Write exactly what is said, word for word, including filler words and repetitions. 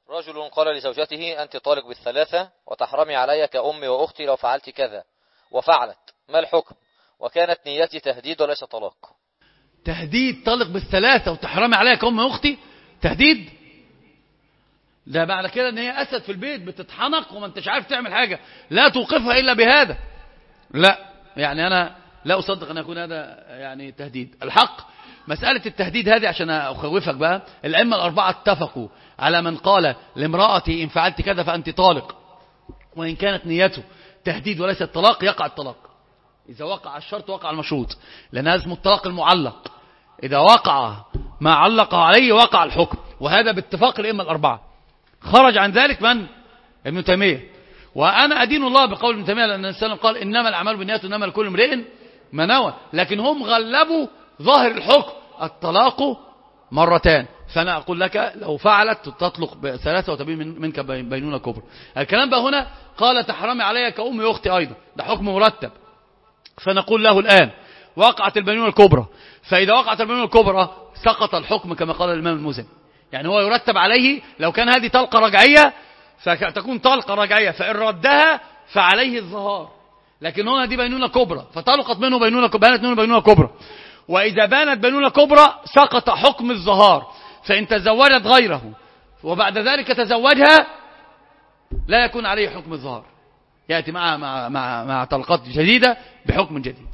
رجل قال لزوجته أنت طالق بالثلاثة وتحرمي علي كأمي وأختي لو فعلت كذا، وفعلت، ما الحكم؟ وكانت نيتي تهديد وليس طلاق. تهديد؟ طالق بالثلاثة وتحرمي علي كأمي وأختي؟ تهديد؟ ده معنى كده ان هي أسد في البيت بتتحنق وما انتش عارف تعمل حاجة، لا توقفها إلا بهذا. لا، يعني أنا لا أصدق أن يكون هذا يعني تهديد. الحق مسألة التهديد هذه عشان أخوفك بقى، الأئمة الأربعة اتفقوا على من قال لامرأتي إن فعلت كذا فأنت طالق، وإن كانت نيته تهديد وليس الطلاق يقع الطلاق. إذا وقع الشرط وقع المشروط، لأن هذا اسمه الطلاق المعلق. إذا وقع ما علق عليه وقع الحكم، وهذا باتفاق الأئمة الأربعة. خرج عن ذلك من؟ ابن تيمية. وأنا أدين الله بقول ابن تيمية، لأن الإنسان قال إنما الأعمال بالنيات وإنما لكل امرئ ما نوى، لكن هم غلبوا ظاهر الحكم الطلاق مرتان. فأنا أقول لك لو فعلت تطلق بثلاثة وتبين منك بينونة كبرى. الكلام بقى هنا قال تحرمي علي كأمي وأختي أيضا، ده حكم مرتب. فنقول له الآن وقعت البينونة الكبرى، فإذا وقعت البينونة الكبرى سقط الحكم كما قال الإمام المزني. يعني هو يرتب عليه لو كان هذه طلقة رجعية فتكون طلقة رجعية، فإن ردها فعليه الظهار. لكن هنا دي بينونة كبرى، فطلقت منه بينونة كبرى، بانت منه بينونة كبرى. وإذا بانت بينونة كبرى سقط حكم الظهار. فإن تزوجت غيره وبعد ذلك تزوجها لا يكون عليه حكم الظهار، يأتي مع مع مع, مع طلقات جديدة بحكم جديد.